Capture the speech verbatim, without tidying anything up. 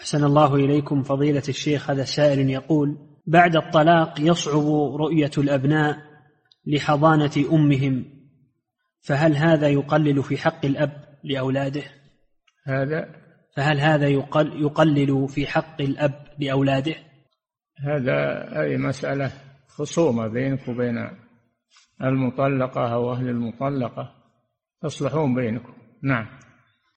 أحسن الله إليكم فضيلة الشيخ. هذا سائل يقول: بعد الطلاق يصعب رؤية الأبناء لحضانة أمهم، فهل هذا يقلل في حق الأب لأولاده؟ هذا فهل هذا يقل يقلل في حق الأب لأولاده؟ هذا أي مسألة خصومة بينك وبين المطلقة أو أهل المطلقة، تصلحون بينكم. نعم.